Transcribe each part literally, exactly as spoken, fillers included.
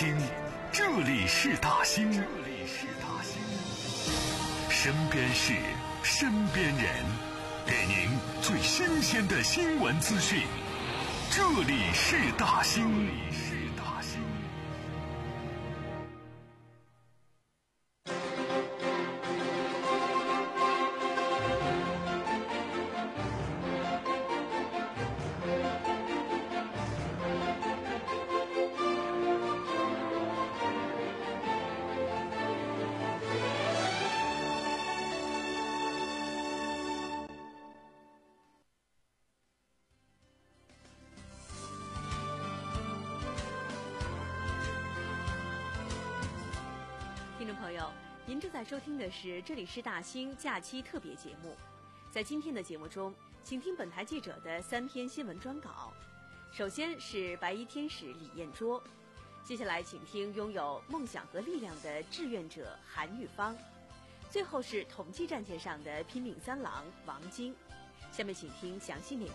兴，这里是大兴，这里是大兴。身边事，身边人，给您最新鲜的新闻资讯。这里是大兴，这里是大兴。 听众朋友，您正在收听的是这里是大兴假期特别节目。在今天的节目中，请听本台记者的三篇新闻专稿。首先是白衣天使李彦卓，接下来请听拥有梦想和力量的志愿者韩玉芳，最后是统计战线上的拼命三郎王晶。下面请听详细内容。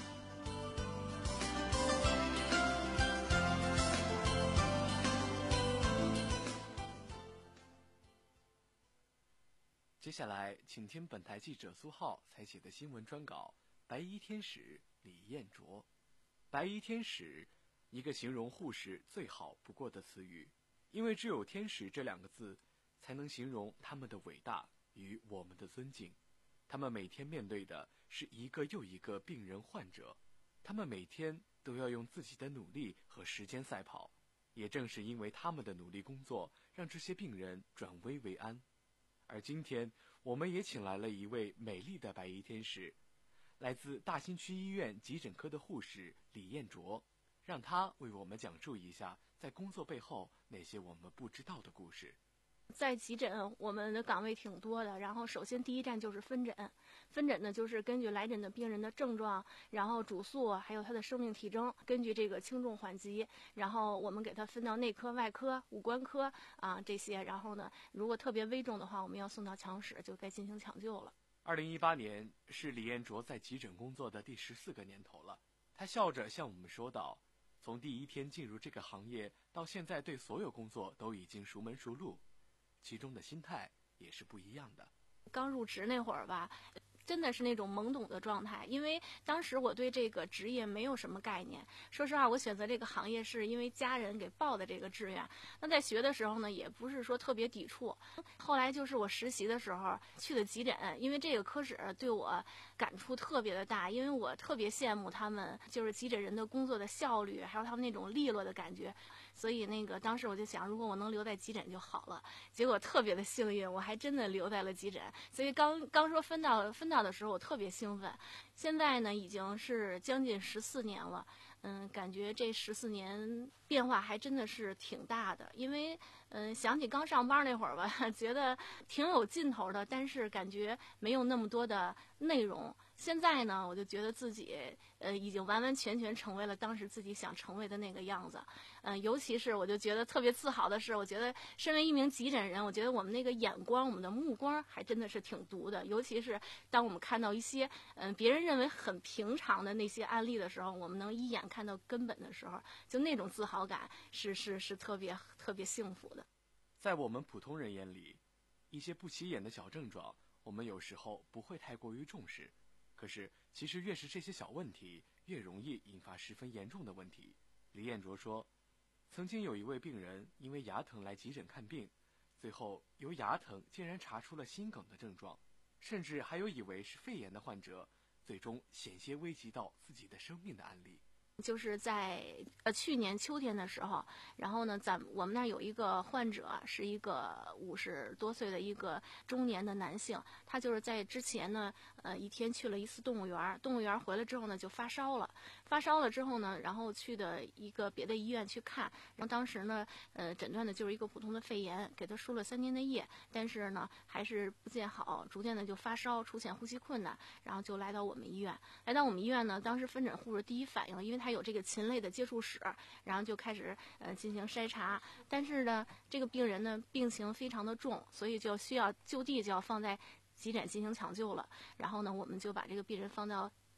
接下来，请听本台记者苏浩采写的新闻专稿。白衣天使李彦卓，白衣天使，一个形容护士最好不过的词语，因为只有天使这两个字，才能形容他们的伟大与我们的尊敬。他们每天面对的是一个又一个病人患者，他们每天都要用自己的努力和时间赛跑。也正是因为他们的努力工作，让这些病人转危为安。而今天，我们也请来了一位美丽的白衣天使，来自大兴区医院急诊科的护士李彦卓，让他为我们讲述一下在工作背后那些我们不知道的故事。 在急诊，我们的岗位挺多的。然后，首先第一站就是分诊。分诊呢，就是根据来诊的病人的症状，然后主诉，还有他的生命体征，根据这个轻重缓急，然后我们给他分到内科、外科、五官科啊这些。然后呢，如果特别危重的话，我们要送到强室，就该进行抢救了。 二零一八年是李彦卓在急诊工作的第十四个年头了。他笑着向我们说道：“从第一天进入这个行业到现在，对所有工作都已经熟门熟路。”其中的心态也是不一样的。 刚入职那会儿吧，真的是那种懵懂的状态，因为当时我对这个职业没有什么概念。说实话，我选择这个行业是因为家人给报的这个志愿。那在学的时候呢，也不是说特别抵触。后来就是我实习的时候去的急诊，因为这个科室对我感触特别的大，因为我特别羡慕他们就是急诊人的工作的效率，还有他们那种利落的感觉。所以那个当时我就想，如果我能留在急诊就好了。结果特别的幸运，我还真的留在了急诊。所以刚刚说分到分到的时候，我特别兴奋。现在呢，已经是将近十四年了。嗯，感觉这十四年变化还真的是挺大的。因为嗯，想起刚上班那会儿吧，觉得挺有劲头的，但是感觉没有那么多的内容。现在呢，我就觉得自己呃已经完完全全成为了当时自己想成为的那个样子。嗯、呃，尤其是我就觉得特别自豪的是，我觉得身为一名急诊人，我觉得我们那个眼光、我们的目光还真的是挺毒的。尤其是当我们看到一些嗯、呃、别人认为很平常的那些案例的时候，我们能一眼看到根本的时候，就那种自豪感是是是特别特别幸福的。 在我们普通人眼里，一些不起眼的小症状，我们有时候不会太过于重视。可是，其实越是这些小问题，越容易引发十分严重的问题。李彦卓说，曾经有一位病人因为牙疼来急诊看病，最后由牙疼竟然查出了心梗的症状，甚至还有以为是肺炎的患者，最终险些危及到自己的生命的案例。 就是在呃去年秋天的时候，然后呢，咱我们那儿有一个患者，是一个五十多岁的一个中年的男性，他就是在之前呢，呃一天去了一次动物园，动物园回来之后呢就发烧了，发烧了之后呢，然后去的一个别的医院去看，然后当时呢，呃诊断的就是一个普通的肺炎，给他输了三天的液，但是呢还是不见好，逐渐的就发烧，出现呼吸困难，然后就来到我们医院，来到我们医院呢，当时分诊护士第一反应，因为他有这个禽类的接触史，然后就开始呃进行筛查。但是呢，这个病人呢病情非常的重，所以就需要就地就要放在急诊进行抢救了。然后呢，我们就把这个病人放到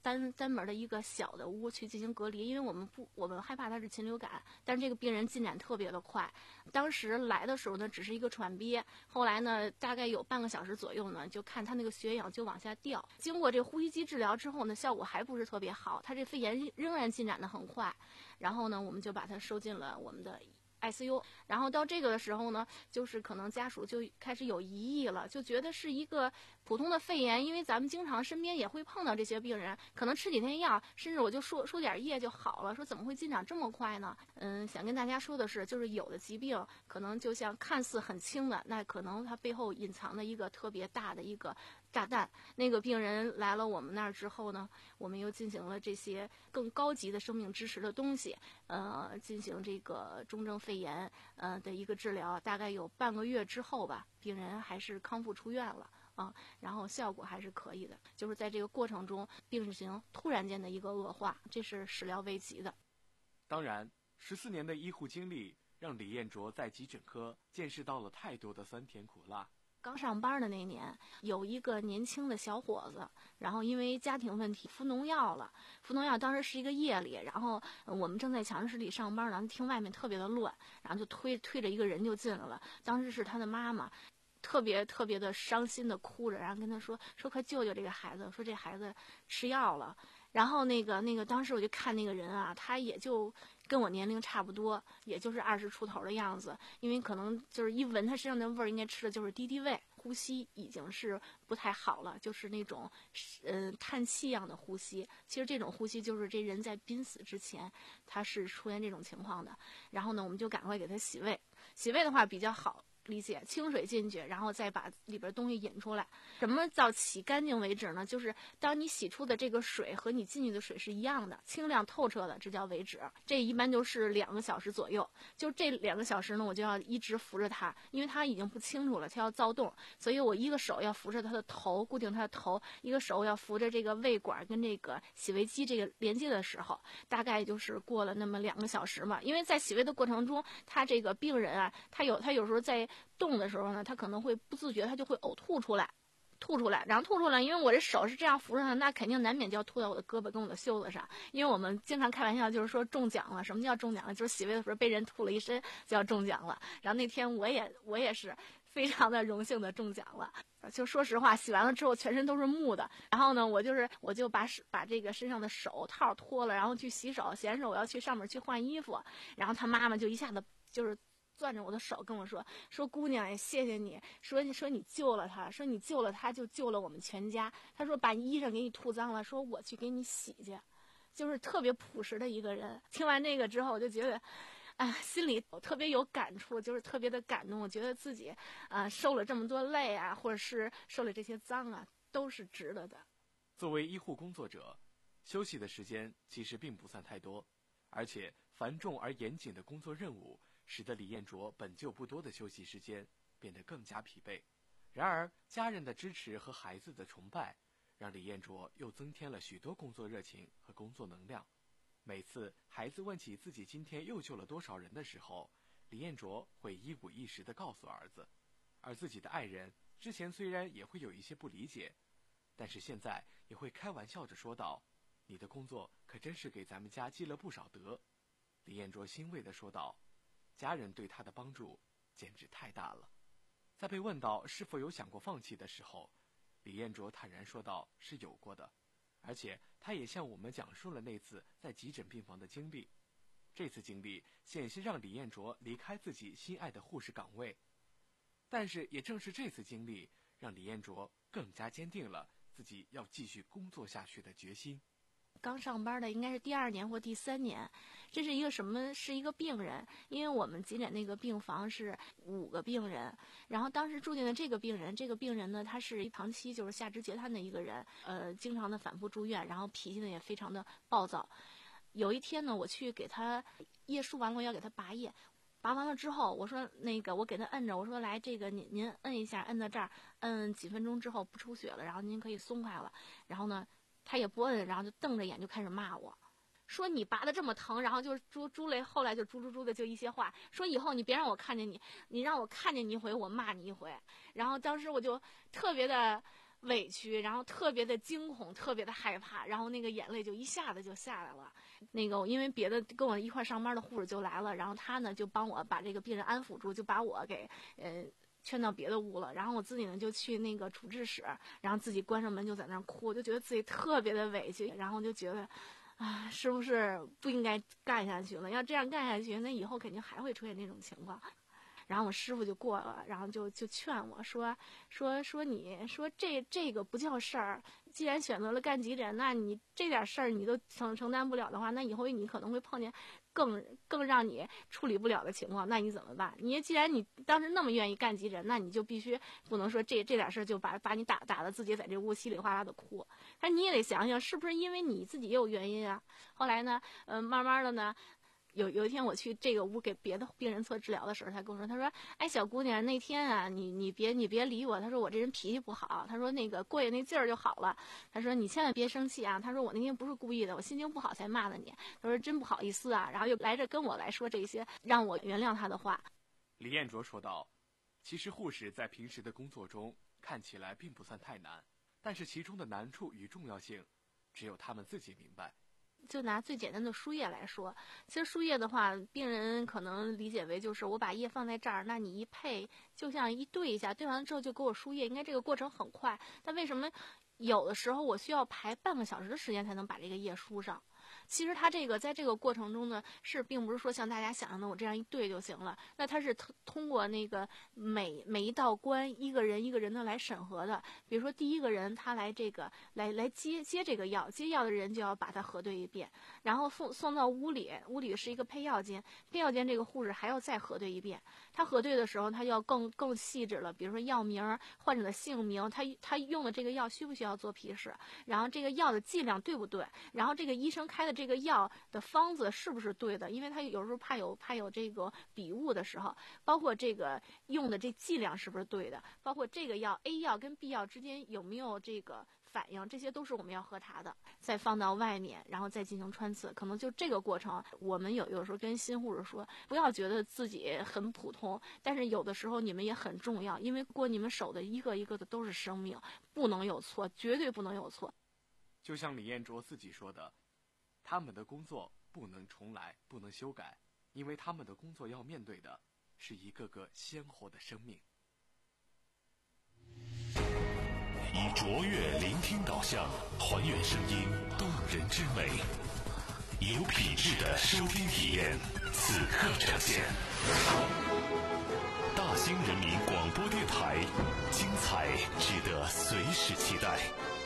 单单门的一个小的屋去进行隔离，因为我们不我们害怕他是禽流感，但是这个病人进展特别的快。当时来的时候呢，只是一个喘憋，后来呢，大概有半个小时左右呢，就看他那个血氧就往下掉。经过这个呼吸机治疗之后呢，效果还不是特别好，他这肺炎仍然进展的很快。然后呢，我们就把他收进了我们的I C U， 然后到这个的时候呢，就是可能家属就开始有疑义了，就觉得是一个普通的肺炎，因为咱们经常身边也会碰到这些病人，可能吃几天药，甚至我就输输点液就好了，说怎么会进展这么快呢？嗯，想跟大家说的是，就是有的疾病可能就像看似很轻的，那可能它背后隐藏的一个特别大的一个炸弹。那个病人来了我们那儿之后呢，我们又进行了这些更高级的生命支持的东西，呃，进行这个重症肺炎呃的一个治疗，大概有半个月之后吧，病人还是康复出院了啊，然后效果还是可以的。就是在这个过程中，病情突然间的一个恶化，这是始料未及的。 当然，十四年的医护经历让李彦卓在急诊科见识到了太多的酸甜苦辣。 刚上班的那年，有一个年轻的小伙子，然后因为家庭问题服农药了。服农药当时是一个夜里，然后我们正在强制室里上班，然后听外面特别的乱，然后就推推着一个人就进来了。当时是他的妈妈，特别特别的伤心的哭着，然后跟他说说快救救这个孩子，说这孩子吃药了。然后那个那个当时我就看那个人啊，他也就跟我年龄差不多，也就是二十出头的样子，因为可能就是一闻他身上的味儿，应该吃的就是敌敌畏，呼吸已经是不太好了，就是那种嗯、呃、叹气一样的呼吸。其实这种呼吸就是这人在濒死之前他是出现这种情况的。然后呢，我们就赶快给他洗胃，洗胃的话比较好理解，清水进去，然后再把里边东西引出来。什么叫洗干净为止呢？就是当你洗出的这个水和你进去的水是一样的，清亮透彻的，这叫为止。这一般就是两个小时左右。就这两个小时呢，我就要一直扶着他，因为他已经不清楚了，他要躁动，所以我一个手要扶着他的头，固定他的头，一个手要扶着这个胃管跟这个洗胃机这个连接的时候，大概就是过了那么两个小时嘛。因为在洗胃的过程中，他这个病人啊，他有他有时候在动的时候呢，他可能会不自觉，他就会呕吐出来，吐出来，然后吐出来，因为我这手是这样扶着他，那肯定难免就要吐到我的胳膊跟我的袖子上。因为我们经常开玩笑，就是说中奖了。什么叫中奖了？就是洗胃的时候被人吐了一身，就要中奖了。然后那天我也我也是非常的荣幸的中奖了。就说实话，洗完了之后全身都是木的。然后呢，我就是我就把把这个身上的手套脱了，然后去洗手，洗完手我要去上面去换衣服。然后他妈妈就一下子就是攥着我的手跟我说说姑娘也谢谢你，说你说你救了他，说你救了他就救了我们全家。他说把衣裳给你吐脏了，说我去给你洗去。就是特别朴实的一个人。听完这个之后，我就觉得哎，心里特别有感触，就是特别的感动。我觉得自己啊、呃、受了这么多累啊，或者是受了这些脏啊，都是值得的。 作为医护工作者，休息的时间其实并不算太多，而且繁重而严谨的工作任务使得李彦卓本就不多的休息时间变得更加疲惫。然而家人的支持和孩子的崇拜让李彦卓又增添了许多工作热情和工作能量。每次孩子问起自己今天又救了多少人的时候，李彦卓会一五一十地告诉儿子。而自己的爱人之前虽然也会有一些不理解，但是现在也会开玩笑着说道，你的工作可真是给咱们家积了不少德。李彦卓欣慰地说道，家人对他的帮助简直太大了。在被问到是否有想过放弃的时候，李彦卓坦然说道，是有过的，而且他也向我们讲述了那次在急诊病房的经历。这次经历险些让李彦卓离开自己心爱的护士岗位，但是也正是这次经历让李彦卓更加坚定了自己要继续工作下去的决心。 刚上班的应该是第二年或第三年，这是一个什么？是一个病人，因为我们急诊那个病房是五个病人，然后当时住进的这个病人，这个病人呢，他是长期就是下肢截瘫的一个人，呃，经常的反复住院，然后脾气呢也非常的暴躁。有一天呢，我去给他叶输完了，我要给他拔叶。拔完了之后，我说那个我给他摁着，我说来这个您您摁一下，摁到这儿，摁几分钟之后不出血了，然后您可以松开了。然后呢，他也不摁，然后就瞪着眼就开始骂我，说你拔的这么疼，然后就猪猪类，后来就猪猪猪的就一些话，说以后你别让我看见你，你让我看见你一回，我骂你一回。然后当时我就特别的委屈，然后特别的惊恐，特别的害怕，然后那个眼泪就一下子就下来了。那个因为别的跟我一块上班的护士就来了，然后他呢就帮我把这个病人安抚住，就把我给呃劝到别的屋了。然后我自己呢就去那个处置室，然后自己关上门就在那儿哭，就觉得自己特别的委屈，然后就觉得啊，是不是不应该干下去了？要这样干下去，那以后肯定还会出现这种情况。然后我师傅就过了，然后就就劝我说说说你说这这个不叫事儿，既然选择了干急诊，那你这点事儿你都承承担不了的话，那以后你可能会碰见更更让你处理不了的情况，那你怎么办？你既然你当时那么愿意干急诊，那你就必须不能说这这点事儿就把把你打打的自己在这屋稀里哗啦的哭，但你也得想想是不是因为你自己也有原因啊。后来呢，嗯、呃，慢慢的呢。有有一天我去这个屋给别的病人做治疗的时候，他跟我说，他说，哎，小姑娘，那天啊，你你别你别理我，他说我这人脾气不好，他说那个过去那劲儿就好了，他说你千万别生气啊，他说我那天不是故意的，我心情不好才骂的你，他说真不好意思啊，然后又来这跟我来说这些让我原谅他的话。 李彦卓说道，其实护士在平时的工作中看起来并不算太难，但是其中的难处与重要性只有他们自己明白。 就拿最简单的输液来说，其实输液的话，病人可能理解为就是我把液放在这儿，那你一配就像一对一下，对完了之后就给我输液，应该这个过程很快。但为什么有的时候我需要排半个小时的时间才能把这个液输上？其实它这个在这个过程中呢，是并不是说像大家想象的我这样一对就行了。那它是通过那个每每一道关一个人一个人的来审核的。比如说第一个人他来这个来来接接这个药，接药的人就要把它核对一遍，然后送送到屋里，屋里是一个配药间，配药间这个护士还要再核对一遍。他核对的时候，他要更更细致了，比如说药名、患者的姓名，他他用的这个药需不需要做批示，然后这个药的剂量对不对，然后这个医生开的这个药的方子是不是对的，因为他有时候怕有怕有这个笔误的时候，包括这个用的这剂量是不是对的，包括这个药 A 药跟 B 药之间有没有这个反应，这些都是我们要核查的，再放到外面，然后再进行穿刺。可能就这个过程，我们有有时候跟新护士说，不要觉得自己很普通，但是有的时候你们也很重要，因为过你们手的一个一个的都是生命，不能有错，绝对不能有错。 就像李彦卓自己说的，他们的工作不能重来，不能修改，因为他们的工作要面对的是一个个鲜活的生命。 以卓越聆听导向，还原声音动人之美，有品质的收听体验，此刻呈现。大兴人民广播电台，精彩值得随时期待。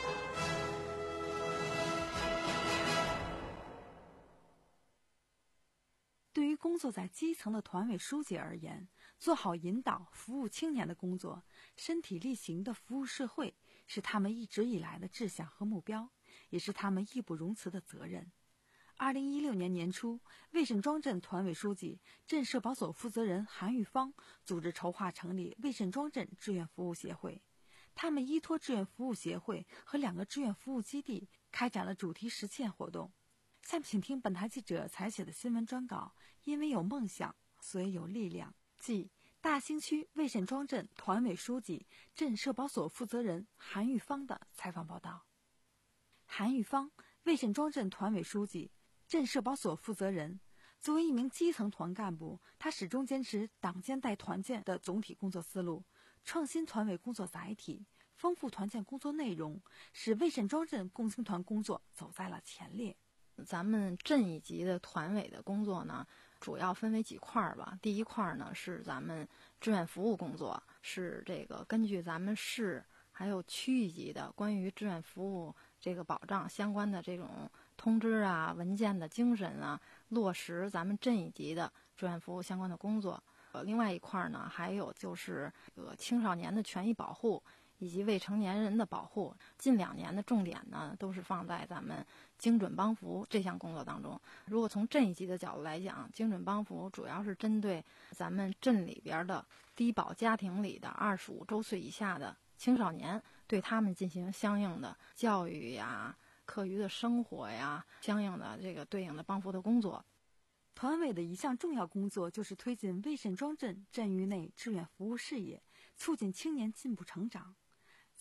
对于工作在基层的团委书记而言，做好引导、服务青年的工作，身体力行的服务社会，是他们一直以来的志向和目标，也是他们义不容辞的责任。二零一六年年初，魏沈庄镇团委书记、镇社保所负责人韩玉芳组织筹划成立魏沈庄镇志愿服务协会。他们依托志愿服务协会和两个志愿服务基地，开展了主题实践活动。下面请听本台记者采写的新闻专稿，因为有梦想，所以有力量。即大兴区魏沈庄镇团委书记、镇社保所负责人韩玉芳的采访报道。韩玉芳，魏沈庄镇团委书记、镇社保所负责人。作为一名基层团干部，他始终坚持党建带团建的总体工作思路，创新团委工作载体，丰富团建工作内容，使魏沈庄镇共青团工作走在了前列。 咱们镇一级的团委的工作呢，主要分为几块儿吧。第一块呢是咱们志愿服务工作，是这个根据咱们市还有区一级的关于志愿服务这个保障相关的这种通知啊、文件的精神啊，落实咱们镇一级的志愿服务相关的工作。呃，另外一块呢，还有就是呃青少年的权益保护以及未成年人的保护。近两年的重点呢，都是放在咱们精准帮扶这项工作当中。如果从镇一级的角度来讲，精准帮扶主要是针对咱们镇里边的低保家庭里的二十五周岁以下的青少年，对他们进行相应的教育呀、课余的生活呀，相应的这个对应的帮扶的工作。 团委的一项重要工作就是推进魏沈庄镇镇域内志愿服务事业，促进青年进步成长。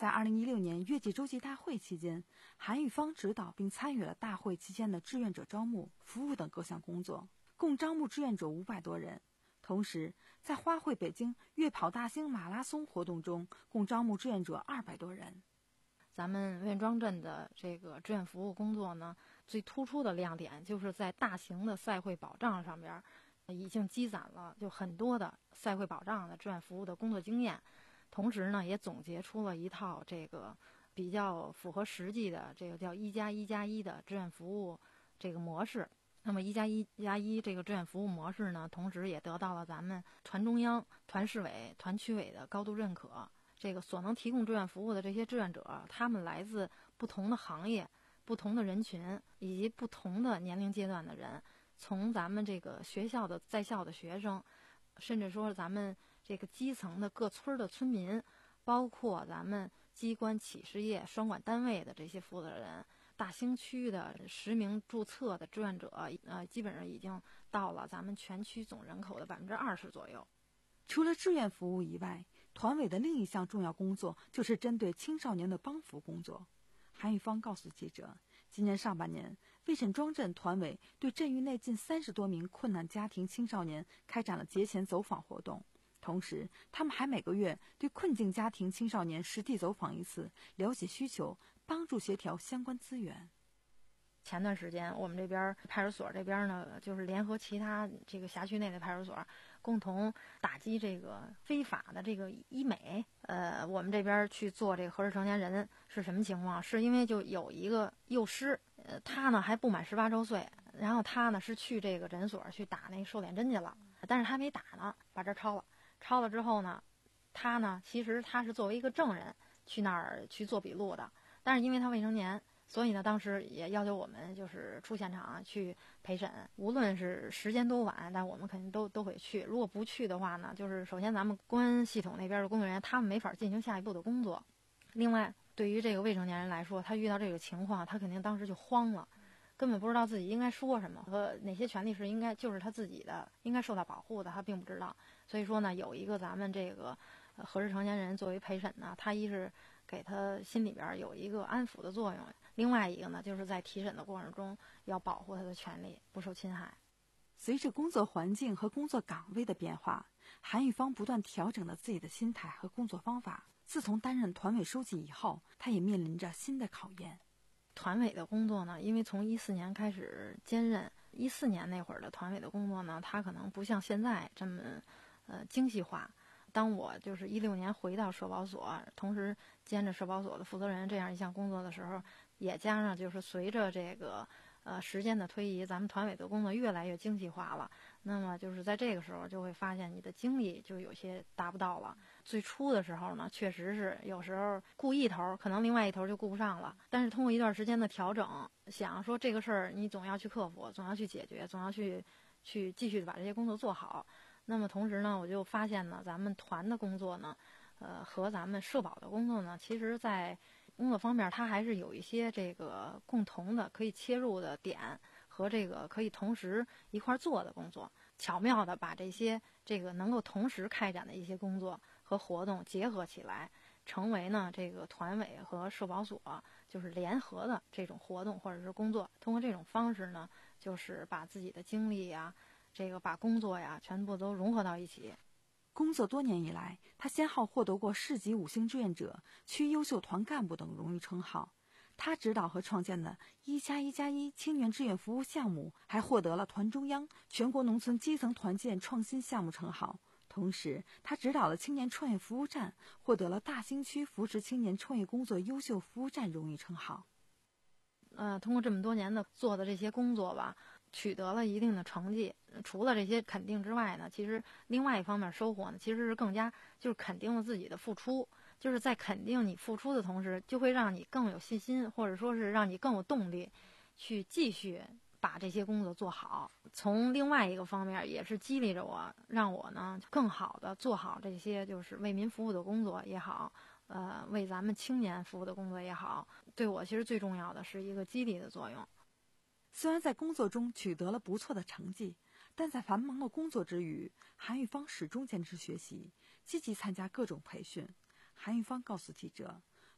在二零一六年月季洲际大会期间，韩玉芳指导并参与了大会期间的志愿者招募、服务等各项工作，共招募志愿者五百多人。同时，在花卉北京月跑大兴马拉松活动中，共招募志愿者二百多人。 咱们魏庄镇的这个志愿服务工作呢，最突出的亮点就是在大型的赛会保障上边，已经积攒了就很多的赛会保障的志愿服务的工作经验，同时呢，也总结出了一套这个比较符合实际的这个叫一加一加一的志愿服务这个模式。那么一加一加一这个志愿服务模式呢，同时也得到了咱们团中央、团市委、团区委的高度认可。这个所能提供志愿服务的这些志愿者，他们来自不同的行业、不同的人群以及不同的年龄阶段的人，从咱们这个学校的在校的学生，甚至说咱们这个基层的各村的村民，包括咱们机关企事业双管单位的这些负责人，大兴区的实名注册的志愿者，呃，基本上已经到了咱们全区总人口的百分之二十左右。 除了志愿服务以外，团委的另一项重要工作就是针对青少年的帮扶工作。韩玉芳告诉记者，今年上半年，魏沈庄镇团委对镇域内近三十多名困难家庭青少年开展了节前走访活动，同时他们还每个月对困境家庭青少年实地走访一次，了解需求，帮助协调相关资源。 前段时间我们这边派出所这边呢，就是联合其他这个辖区内的派出所，共同打击这个非法的这个医美。呃，我们这边去做这个合适成年人是什么情况？是因为就有一个幼师，呃，他呢还不满十八周岁，然后他呢是去这个诊所去打那个瘦脸针去了，但是他没打呢，把这抄了。抄了之后呢，他呢其实他是作为一个证人去那儿去做笔录的，但是因为他未成年。所以呢，当时也要求我们就是出现场去陪审，无论是时间多晚，但我们肯定都都会去。如果不去的话呢，就是首先咱们公安系统那边的工作人员他们没法进行下一步的工作。另外，对于这个未成年人来说，他遇到这个情况，他肯定当时就慌了，根本不知道自己应该说什么和哪些权利是应该就是他自己的，应该受到保护的，他并不知道。所以说呢，有一个咱们这个呃合适成年人作为陪审呢，他一是给他心里边有一个安抚的作用。另外一个呢，就是在提审的过程中要保护他的权利不受侵害。 随着工作环境和工作岗位的变化，韩玉芳不断调整了自己的心态和工作方法。自从担任团委书记以后，他也面临着新的考验。 团委的工作呢，因为从一四年开始兼任，一四年那会儿的团委的工作呢，它可能不像现在这么呃精细化。当我就是一六年回到社保所，同时兼着社保所的负责人这样一项工作的时候，也加上就是随着这个呃时间的推移，咱们团委的工作越来越精细化了。那么就是在这个时候就会发现你的精力就有些达不到了。最初的时候呢，确实是有时候顾一头，可能另外一头就顾不上了。但是通过一段时间的调整，想说这个事儿你总要去克服，总要去解决，总要去去继续把这些工作做好。那么同时呢，我就发现呢，咱们团的工作呢，呃，和咱们社保的工作呢，其实在工作方面它还是有一些这个共同的可以切入的点和这个可以同时一块做的工作，巧妙的把这些这个能够同时开展的一些工作和活动结合起来，成为呢这个团委和社保所就是联合的这种活动或者是工作。通过这种方式呢，就是把自己的精力呀，这个把工作呀全部都融合到一起。 工作多年以来，他先后获得过市级五星志愿者、区优秀团干部等荣誉称号。他指导和创建的一加一加一青年志愿服务项目，还获得了团中央全国农村基层团建创新项目称号。同时，他指导了青年创业服务站，获得了大兴区扶持青年创业工作优秀服务站荣誉称号。 呃，通过这么多年的做的这些工作吧，取得了一定的成绩。除了这些肯定之外呢，其实另外一方面收获呢，其实是更加就是肯定了自己的付出。就是在肯定你付出的同时，就会让你更有信心，或者说是让你更有动力去继续把这些工作做好。从另外一个方面也是激励着我，让我呢更好的做好这些就是为民服务的工作也好，呃，为咱们青年服务的工作也好，对我其实最重要的是一个激励的作用。 虽然在工作中取得了不错的成绩，但在繁忙的工作之余，韩玉芳始终坚持学习，积极参加各种培训。韩玉芳告诉记者，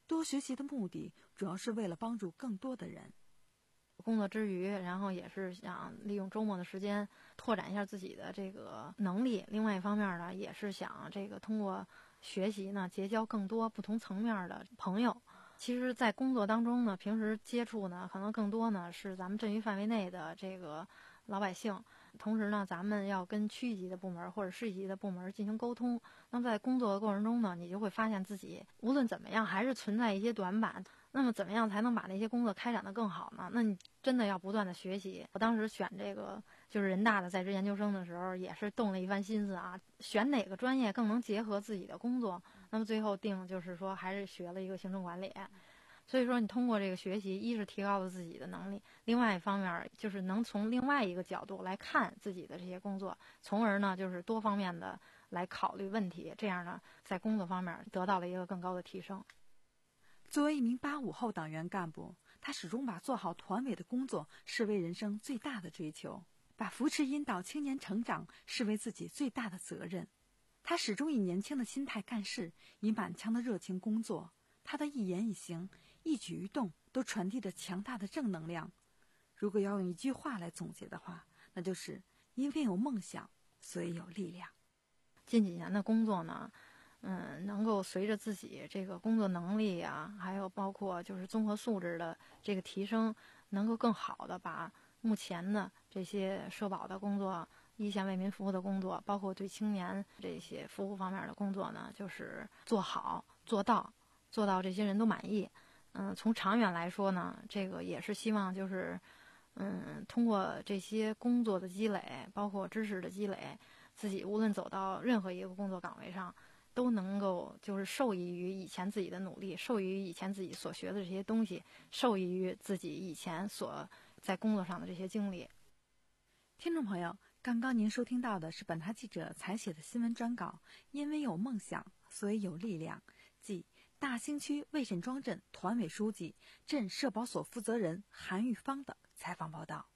多学习的目的主要是为了帮助更多的人。 工作之余，然后也是想利用周末的时间拓展一下自己的这个能力。另外一方面呢，也是想这个通过学习呢，结交更多不同层面的朋友。其实，在工作当中呢，平时接触呢，可能更多呢是咱们镇域范围内的这个老百姓。同时呢，咱们要跟区一级的部门或者市一级的部门进行沟通。那么在工作的过程中呢，你就会发现自己无论怎么样，还是存在一些短板。那么怎么样才能把那些工作开展得更好呢？那你真的要不断的学习。我当时选这个就是人大的在职研究生的时候，也是动了一番心思啊，选哪个专业更能结合自己的工作。那么最后定就是说，还是学了一个行政管理。所以说，你通过这个学习，一是提高了自己的能力，另外一方面就是能从另外一个角度来看自己的这些工作，从而呢就是多方面的来考虑问题，这样呢在工作方面得到了一个更高的提升。 作为一名八五后党员干部，他始终把做好团委的工作视为人生最大的追求，把扶持引导青年成长视为自己最大的责任。他始终以年轻的心态干事，以满腔的热情工作。他的一言一行、一举一动都传递着强大的正能量。如果要用一句话来总结的话，那就是因为有梦想，所以有力量。 近几年的工作呢，嗯，能够随着自己这个工作能力啊，还有包括就是综合素质的这个提升，能够更好的把目前的这些社保的工作、一线为民服务的工作，包括对青年这些服务方面的工作呢，就是做好做到。做到这些人都满意。嗯，从长远来说呢，这个也是希望就是，嗯，通过这些工作的积累，包括知识的积累，自己无论走到任何一个工作岗位上，都能够就是受益于以前自己的努力，受益于以前自己所学的这些东西，受益于自己以前所在工作上的这些经历。 听众朋友，刚刚您收听到的是本台记者采写的新闻专稿，因为有梦想，所以有力量，即大兴区魏沈庄镇团委书记、镇社保所负责人韩玉芳的采访报道。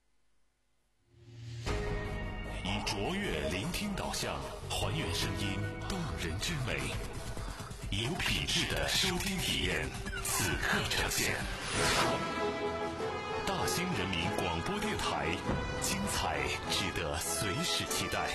以卓越聆听导向，还原声音动人之美，有品质的收听体验，此刻呈现。大兴人民广播电台，精彩值得随时期待。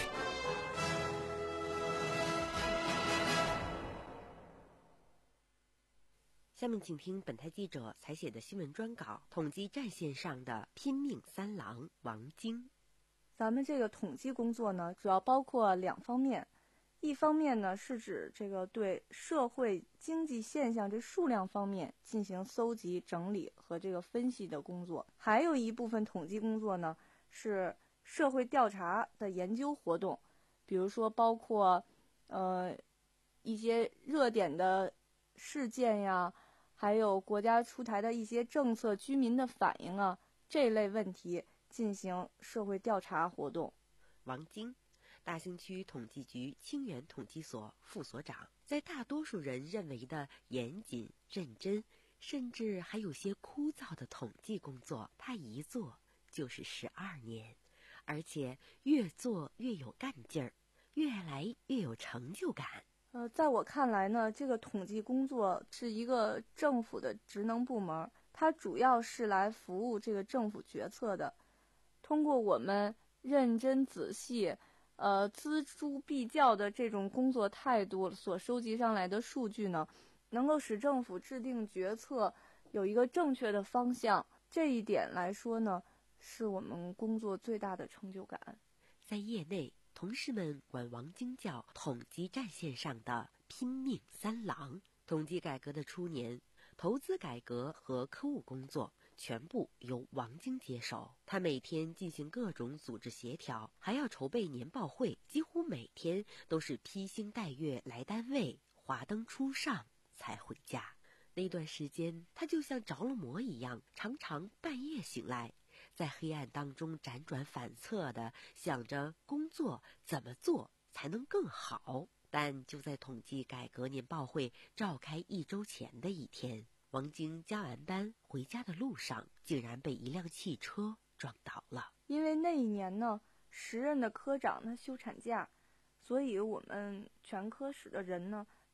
下面请听本台记者采写的新闻专稿，统计战线上的拼命三郎王晶。 咱们这个统计工作呢，主要包括两方面，一方面呢是指这个对社会经济现象这数量方面进行搜集、整理和这个分析的工作，还有一部分统计工作呢是社会调查的研究活动，比如说包括呃一些热点的事件呀，还有国家出台的一些政策、居民的反应啊，这类问题进行社会调查活动。 王晶，大兴区统计局清源统计所副所长，在大多数人认为的严谨、认真，甚至还有些枯燥的统计工作，他一做就是十二年，而且越做越有干劲儿，越来越有成就感。 呃，在我看来呢，这个统计工作是一个政府的职能部门，它主要是来服务这个政府决策的。通过我们认真仔细、呃锱铢必较的这种工作态度所收集上来的数据呢，能够使政府制定决策有一个正确的方向。这一点来说呢，是我们工作最大的成就感。 在业内，同事们管王晶叫统计战线上的拼命三郎。统计改革的初年，投资改革和科务工作全部由王晶接手。他每天进行各种组织协调，还要筹备年报会，几乎每天都是披星戴月来单位，华灯初上才回家。那段时间，他就像着了魔一样，常常半夜醒来，在黑暗当中辗转反侧地想着工作怎么做才能更好。但就在统计改革年报会召开一周前的一天，王晶加完班回家的路上，竟然被一辆汽车撞倒了。 因为那一年呢，时任的科长他休产假，所以我们全科室的人呢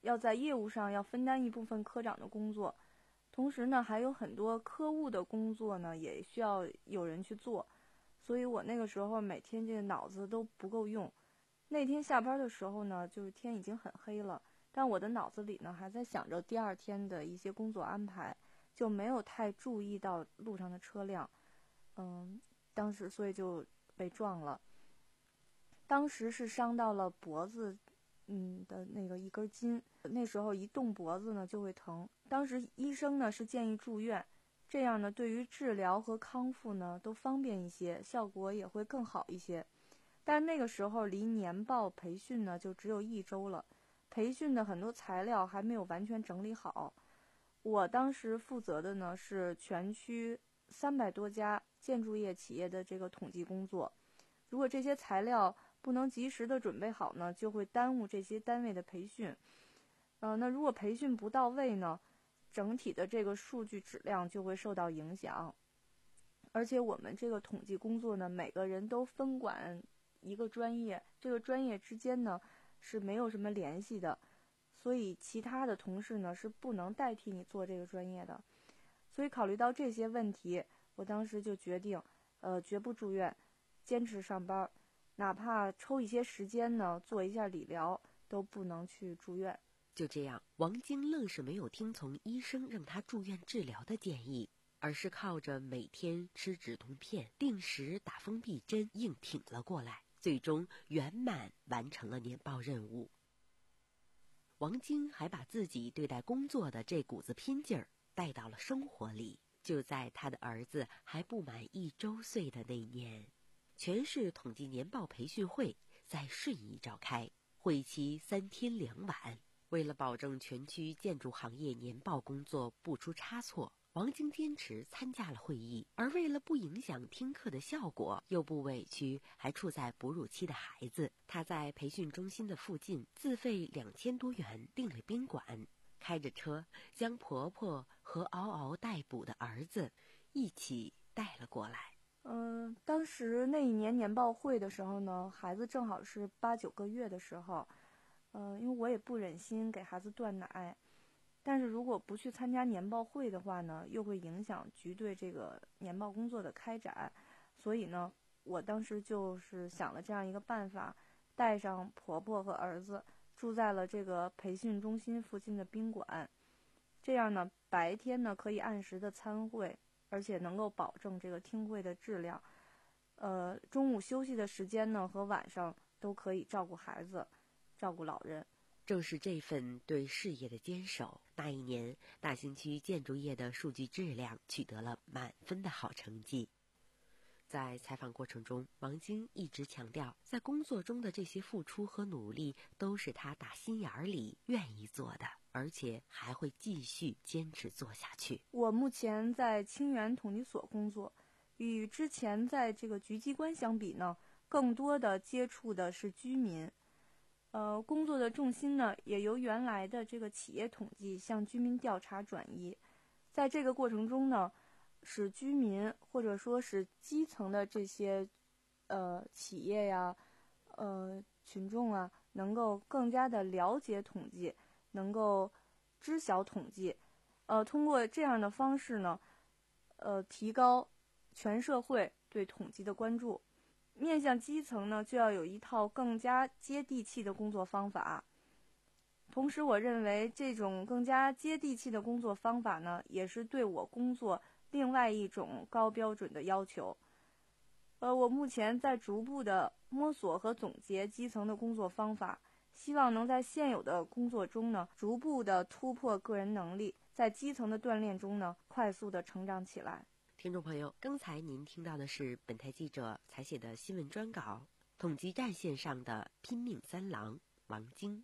要在业务上要分担一部分科长的工作，同时呢还有很多科务的工作呢也需要有人去做，所以我那个时候每天这个脑子都不够用。那天下班的时候呢，就是天已经很黑了，但我的脑子里呢还在想着第二天的一些工作安排，就没有太注意到路上的车辆。嗯，当时所以就被撞了。当时是伤到了脖子，嗯的那个一根筋，那时候一动脖子呢就会疼。当时医生呢是建议住院，这样呢对于治疗和康复呢都方便一些，效果也会更好一些。但那个时候离年报培训呢就只有一周了，培训的很多材料还没有完全整理好。我当时负责的呢是全区三百多家建筑业企业的这个统计工作，如果这些材料不能及时的准备好呢，就会耽误这些单位的培训。呃，那如果培训不到位呢，整体的这个数据质量就会受到影响。而且我们这个统计工作呢，每个人都分管一个专业，这个专业之间呢是没有什么联系的，所以其他的同事呢是不能代替你做这个专业的。所以考虑到这些问题，我当时就决定，呃，绝不住院，坚持上班，哪怕抽一些时间呢，做一下理疗，都不能去住院。 就这样，王晶愣是没有听从医生让他住院治疗的建议，而是靠着每天吃止痛片、定时打封闭针硬挺了过来，最终圆满完成了年报任务。王晶还把自己对待工作的这股子拼劲儿带到了生活里。就在他的儿子还不满一周岁的那年，全市统计年报培训会在顺义召开，会期三天两晚。为了保证全区建筑行业年报工作不出差错，王晶坚持参加了会议，而为了不影响听课的效果，又不委屈还处在哺乳期的孩子，他在培训中心的附近自费两千多元订了宾馆，开着车将婆婆和嗷嗷待哺的儿子一起带了过来。 嗯、呃，当时那一年年报会的时候呢，孩子正好是八九个月的时候，呃，因为我也不忍心给孩子断奶，但是如果不去参加年报会的话呢，又会影响局对这个年报工作的开展，所以呢，我当时就是想了这样一个办法，带上婆婆和儿子住在了这个培训中心附近的宾馆，这样呢，白天呢可以按时的参会，而且能够保证这个听会的质量。呃，中午休息的时间呢和晚上都可以照顾孩子，照顾老人。 正是这份对事业的坚守，那一年大兴区建筑业的数据质量取得了满分的好成绩。在采访过程中，王晶一直强调，在工作中的这些付出和努力都是他打心眼里愿意做的，而且还会继续坚持做下去。 我目前在清源统计所工作，与之前在这个局机关相比呢，更多的接触的是居民。呃，工作的重心呢，也由原来的这个企业统计向居民调查转移。在这个过程中呢，使居民或者说是基层的这些呃企业呀、呃群众啊，能够更加的了解统计，能够知晓统计。呃，通过这样的方式呢，呃，提高全社会对统计的关注。面向基层呢，就要有一套更加接地气的工作方法。同时，我认为这种更加接地气的工作方法呢，也是对我工作另外一种高标准的要求。呃，我目前在逐步的摸索和总结基层的工作方法，希望能在现有的工作中呢，逐步的突破个人能力，在基层的锻炼中呢，快速的成长起来。 听众朋友，刚才您听到的是本台记者采写的新闻专稿，统计战线上的拼命三郎王晶。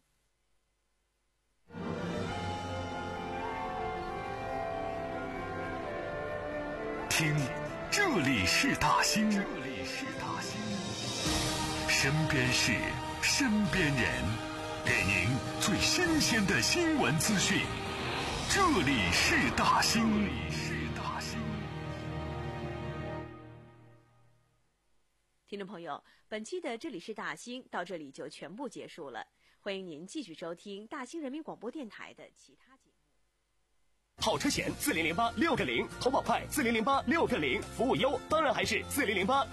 听，这里是大兴，这里是大兴，身边事，身边人，给您最新鲜的新闻资讯。这里是大兴，这里是大兴。 听众朋友，本期的这里是大兴到这里就全部结束了。 欢迎您继续收听大兴人民广播电台的其他节目。 好车险四零零八六个零，投保快四零零八六个零，服务优当然还是四零零八。